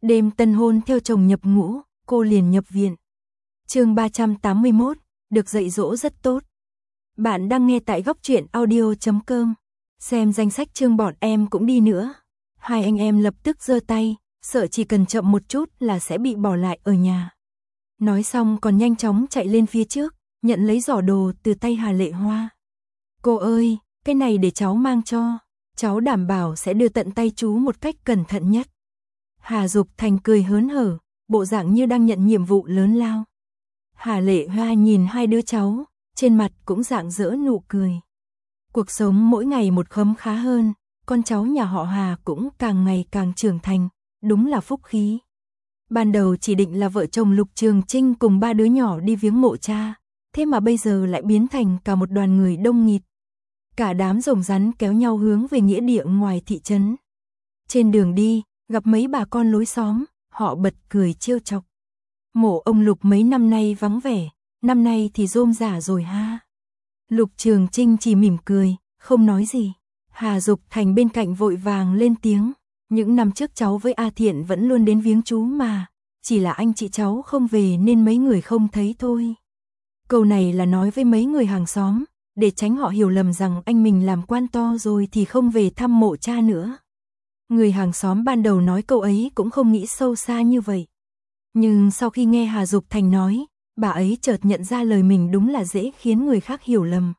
Đêm tân hôn theo chồng nhập ngũ, cô liền nhập viện. Chương 381, được dạy dỗ rất tốt. Bạn đang nghe tại góc truyện audio.com. Xem danh sách chương bọn em cũng đi nữa. Hai anh em lập tức giơ tay, sợ chỉ cần chậm một chút là sẽ bị bỏ lại ở nhà. Nói xong còn nhanh chóng chạy lên phía trước, nhận lấy giỏ đồ từ tay Hà Lệ Hoa. Cô ơi, cái này để cháu mang cho. Cháu đảm bảo sẽ đưa tận tay chú một cách cẩn thận nhất. Hà Dục Thành cười hớn hở, bộ dạng như đang nhận nhiệm vụ lớn lao. Hà Lệ Hoa nhìn hai đứa cháu, trên mặt cũng rạng rỡ nụ cười. Cuộc sống mỗi ngày một khấm khá hơn, con cháu nhà họ Hà cũng càng ngày càng trưởng thành, đúng là phúc khí. Ban đầu chỉ định là vợ chồng Lục Trường Trinh cùng ba đứa nhỏ đi viếng mộ cha, thế mà bây giờ lại biến thành cả một đoàn người đông nghịt. Cả đám rồng rắn kéo nhau hướng về nghĩa địa ngoài thị trấn. Trên đường đi, gặp mấy bà con lối xóm, họ bật cười trêu chọc. Mộ ông Lục mấy năm nay vắng vẻ, năm nay thì rôm rả rồi ha. Lục Trường Trinh chỉ mỉm cười, không nói gì. Hà Dục Thành bên cạnh vội vàng lên tiếng. Những năm trước cháu với A Thiện vẫn luôn đến viếng chú mà, chỉ là anh chị cháu không về nên mấy người không thấy thôi. Câu này là nói với mấy người hàng xóm, để tránh họ hiểu lầm rằng anh mình làm quan to rồi thì không về thăm mộ cha nữa. Người hàng xóm ban đầu nói câu ấy cũng không nghĩ sâu xa như vậy. Nhưng sau khi nghe Hà Dục Thành nói, bà ấy chợt nhận ra lời mình đúng là dễ khiến người khác hiểu lầm.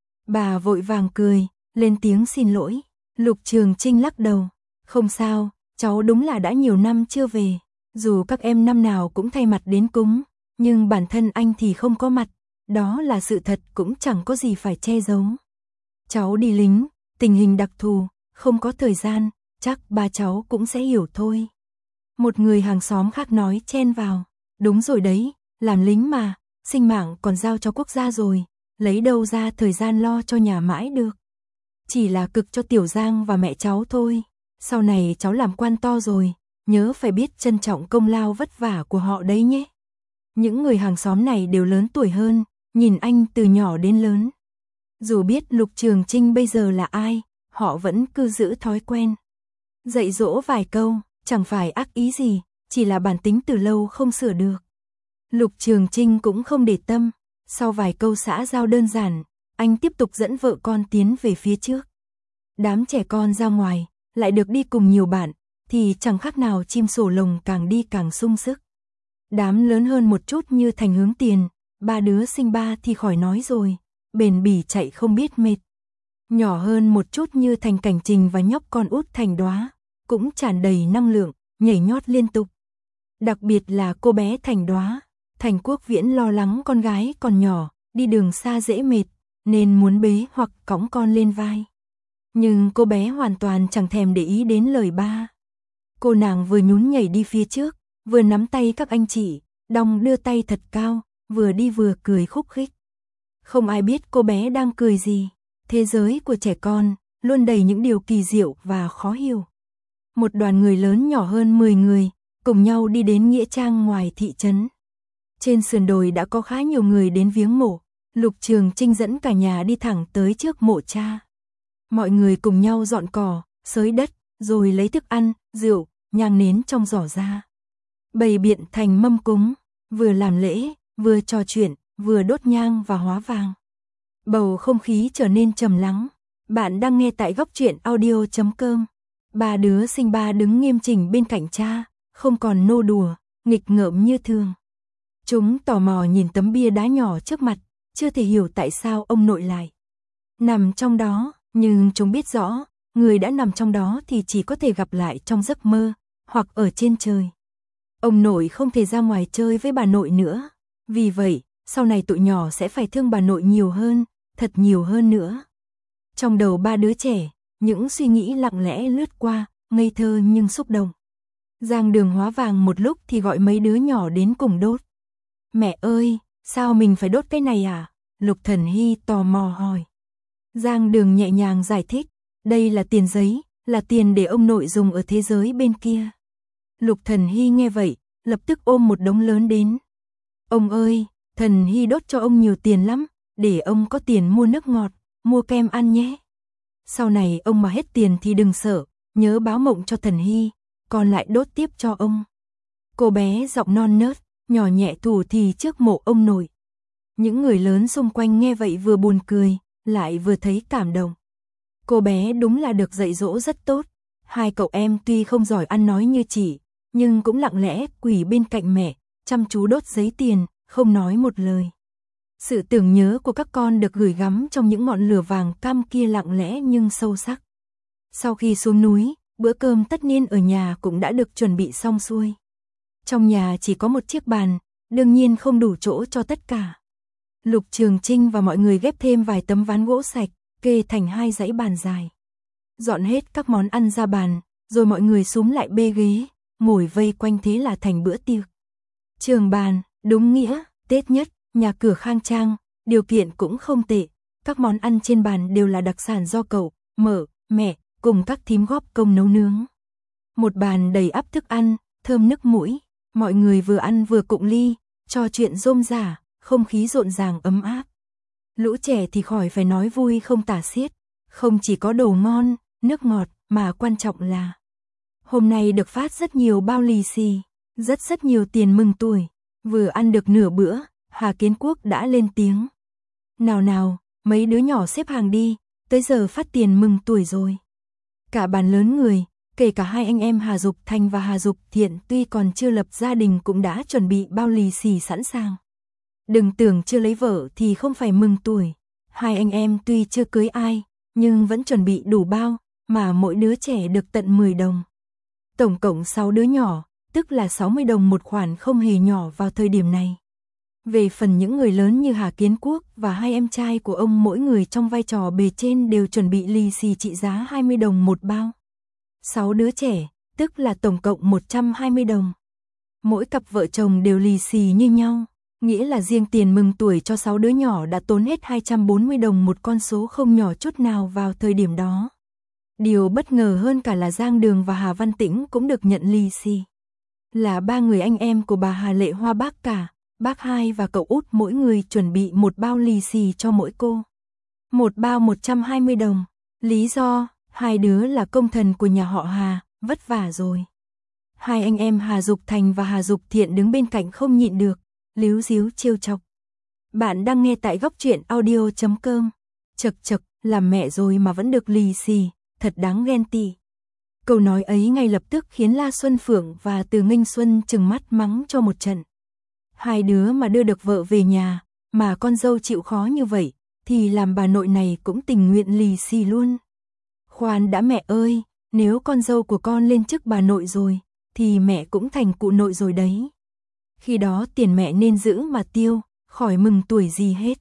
Bà vội vàng cười, lên tiếng xin lỗi. Lục Trường Trinh lắc đầu. Không sao, cháu đúng là đã nhiều năm chưa về. Dù các em năm nào cũng thay mặt đến cúng, nhưng bản thân anh thì không có mặt. Đó là sự thật cũng chẳng có gì phải che giấu. Cháu đi lính, tình hình đặc thù, không có thời gian, chắc ba cháu cũng sẽ hiểu thôi. Một người hàng xóm khác nói chen vào. Đúng rồi đấy, làm lính mà, sinh mạng còn giao cho quốc gia rồi, lấy đâu ra thời gian lo cho nhà mãi được. Chỉ là cực cho Tiểu Giang và mẹ cháu thôi. Sau này cháu làm quan to rồi, nhớ phải biết trân trọng công lao vất vả của họ đấy nhé. Những người hàng xóm này đều lớn tuổi hơn, nhìn anh từ nhỏ đến lớn. Dù biết Lục Trường Trinh bây giờ là ai, họ vẫn cứ giữ thói quen. Dạy dỗ vài câu, chẳng phải ác ý gì, chỉ là bản tính từ lâu không sửa được. Lục Trường Trinh cũng không để tâm, sau vài câu xã giao đơn giản, anh tiếp tục dẫn vợ con tiến về phía trước. Đám trẻ con ra ngoài, lại được đi cùng nhiều bạn, thì chẳng khác nào chim sổ lồng càng đi càng sung sức. Đám lớn hơn một chút như Thành Hướng Tiền, ba đứa sinh ba thì khỏi nói rồi, bền bỉ chạy không biết mệt. Nhỏ hơn một chút như Thành Cảnh Trình và nhóc con út Thành Đóa, cũng tràn đầy năng lượng, nhảy nhót liên tục. Đặc biệt là cô bé Thành Đóa, Thành Quốc Viễn lo lắng con gái còn nhỏ, đi đường xa dễ mệt, nên muốn bế hoặc cõng con lên vai. Nhưng cô bé hoàn toàn chẳng thèm để ý đến lời ba. Cô nàng vừa nhún nhảy đi phía trước, vừa nắm tay các anh chị, đong đưa tay thật cao, vừa đi vừa cười khúc khích. Không ai biết cô bé đang cười gì. Thế giới của trẻ con luôn đầy những điều kỳ diệu và khó hiểu. Một đoàn người lớn nhỏ hơn 10 người, cùng nhau đi đến nghĩa trang ngoài thị trấn. Trên sườn đồi đã có khá nhiều người đến viếng mộ. Lục Trường Trinh dẫn cả nhà đi thẳng tới trước mộ cha. Mọi người cùng nhau dọn cỏ, xới đất, rồi lấy thức ăn, rượu, nhang nến trong giỏ ra. Bày biện thành mâm cúng, vừa làm lễ, vừa trò chuyện, vừa đốt nhang và hóa vàng. Bầu không khí trở nên trầm lắng. Bạn đang nghe tại góc truyện audio.com. Ba đứa sinh ba đứng nghiêm chỉnh bên cạnh cha, không còn nô đùa, nghịch ngợm như thường. Chúng tò mò nhìn tấm bia đá nhỏ trước mặt, chưa thể hiểu tại sao ông nội lại nằm trong đó, nhưng chúng biết rõ, người đã nằm trong đó thì chỉ có thể gặp lại trong giấc mơ, hoặc ở trên trời. Ông nội không thể ra ngoài chơi với bà nội nữa, vì vậy, sau này tụi nhỏ sẽ phải thương bà nội nhiều hơn, thật nhiều hơn nữa. Trong đầu ba đứa trẻ, những suy nghĩ lặng lẽ lướt qua, ngây thơ nhưng xúc động. Giang Đường hóa vàng một lúc thì gọi mấy đứa nhỏ đến cùng đốt. Mẹ ơi, sao mình phải đốt cái này à? Lục Thần Hy tò mò hỏi. Giang Đường nhẹ nhàng giải thích, đây là tiền giấy, là tiền để ông nội dùng ở thế giới bên kia. Lục Thần Hy nghe vậy, lập tức ôm một đống lớn đến. Ông ơi, Thần Hy đốt cho ông nhiều tiền lắm, để ông có tiền mua nước ngọt, mua kem ăn nhé. Sau này ông mà hết tiền thì đừng sợ, nhớ báo mộng cho Thần Hy, còn lại đốt tiếp cho ông. Cô bé giọng non nớt, nhỏ nhẹ thủ thì trước mộ ông nội. Những người lớn xung quanh nghe vậy vừa buồn cười, lại vừa thấy cảm động. Cô bé đúng là được dạy dỗ rất tốt. Hai cậu em tuy không giỏi ăn nói như chị, nhưng cũng lặng lẽ quỳ bên cạnh mẹ, chăm chú đốt giấy tiền, không nói một lời. Sự tưởng nhớ của các con được gửi gắm trong những ngọn lửa vàng cam kia lặng lẽ nhưng sâu sắc. Sau khi xuống núi, bữa cơm tất niên ở nhà cũng đã được chuẩn bị xong xuôi. Trong nhà chỉ có một chiếc bàn, đương nhiên không đủ chỗ cho tất cả. Lục Trường Trinh và mọi người ghép thêm vài tấm ván gỗ sạch, kê thành hai dãy bàn dài. Dọn hết các món ăn ra bàn, rồi mọi người xúm lại bê ghế, ngồi vây quanh thế là thành bữa tiệc. Trường bàn, đúng nghĩa, Tết nhất, nhà cửa khang trang, điều kiện cũng không tệ. Các món ăn trên bàn đều là đặc sản do cậu, mợ, mẹ, cùng các thím góp công nấu nướng. Một bàn đầy ắp thức ăn, thơm nức mũi, mọi người vừa ăn vừa cụng ly, trò chuyện rôm rả, không khí rộn ràng ấm áp. Lũ trẻ thì khỏi phải nói vui không tả xiết, không chỉ có đồ ngon, nước ngọt, mà quan trọng là hôm nay được phát rất nhiều bao lì xì, rất nhiều tiền mừng tuổi. Vừa ăn được nửa bữa, Hà Kiến Quốc đã lên tiếng. Nào, mấy đứa nhỏ xếp hàng đi, tới giờ phát tiền mừng tuổi rồi. Cả bàn lớn người, kể cả hai anh em Hà Dục Thành và Hà Dục Thiện tuy còn chưa lập gia đình cũng đã chuẩn bị bao lì xì sẵn sàng. Đừng tưởng chưa lấy vợ thì không phải mừng tuổi. Hai anh em tuy chưa cưới ai, nhưng vẫn chuẩn bị đủ bao, mà mỗi đứa trẻ được tận 10 đồng. Tổng cộng 6 đứa nhỏ, tức là 60 đồng một khoản không hề nhỏ vào thời điểm này. Về phần những người lớn như Hà Kiến Quốc và hai em trai của ông, mỗi người trong vai trò bề trên đều chuẩn bị lì xì trị giá 20 đồng một bao. 6 đứa trẻ, tức là tổng cộng 120 đồng. Mỗi cặp vợ chồng đều lì xì như nhau, nghĩa là riêng tiền mừng tuổi cho 6 đứa nhỏ đã tốn hết 240 đồng, một con số không nhỏ chút nào vào thời điểm đó. Điều bất ngờ hơn cả là Giang Đường và Hà Văn Tĩnh cũng được nhận lì xì. Là ba người anh em của bà Hà Lệ Hoa, bác cả, bác hai và cậu út mỗi người chuẩn bị một bao lì xì cho mỗi cô. Một bao 120 đồng. Lý do, hai đứa là công thần của nhà họ Hà, vất vả rồi. Hai anh em Hà Dục Thành và Hà Dục Thiện đứng bên cạnh không nhịn được, líu díu trêu chọc. Bạn đang nghe tại goctruyện.audio.com. Chật, làm mẹ rồi mà vẫn được lì xì, thật đáng ghen tị. Câu nói ấy ngay lập tức khiến La Xuân Phượng và Từ Nghinh Xuân trừng mắt mắng cho một trận. Hai đứa mà đưa được vợ về nhà, mà con dâu chịu khó như vậy, thì làm bà nội này cũng tình nguyện lì xì luôn. Khoan đã mẹ ơi, nếu con dâu của con lên chức bà nội rồi, thì mẹ cũng thành cụ nội rồi đấy. Khi đó tiền mẹ nên giữ mà tiêu, khỏi mừng tuổi gì hết.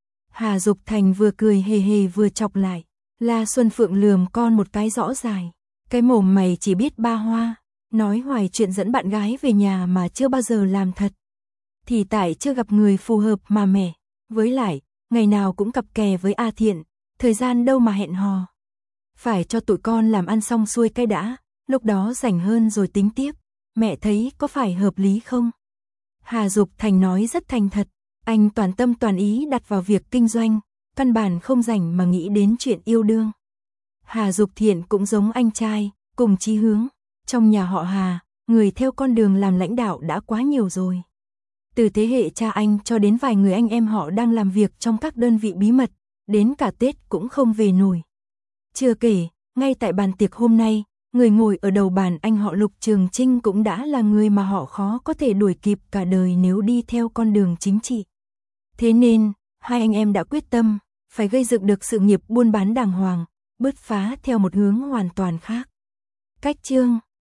Hà Dục Thành vừa cười hề hề vừa chọc lại. La Xuân Phượng lườm con một cái rõ dài. Cái mồm mày chỉ biết ba hoa, nói hoài chuyện dẫn bạn gái về nhà mà chưa bao giờ làm thật. Thì tại chưa gặp người phù hợp mà mẹ. Với lại, ngày nào cũng cặp kè với A Thiện, thời gian đâu mà hẹn hò. Phải cho tụi con làm ăn xong xuôi cái đã, lúc đó rảnh hơn rồi tính tiếp. Mẹ thấy có phải hợp lý không? Hà Dục Thành nói rất thành thật, anh toàn tâm toàn ý đặt vào việc kinh doanh, căn bản không rảnh mà nghĩ đến chuyện yêu đương. Hà Dục Thiện cũng giống anh trai, cùng chí hướng. Trong nhà họ Hà, người theo con đường làm lãnh đạo đã quá nhiều rồi. Từ thế hệ cha anh cho đến vài người anh em họ đang làm việc trong các đơn vị bí mật, đến cả Tết cũng không về nổi. Chưa kể, ngay tại bàn tiệc hôm nay, người ngồi ở đầu bàn anh họ Lục Trường Trinh cũng đã là người mà họ khó có thể đuổi kịp cả đời nếu đi theo con đường chính trị. Thế nên, hai anh em đã quyết tâm, phải gây dựng được sự nghiệp buôn bán đàng hoàng, bứt phá theo một hướng hoàn toàn khác. Cách chương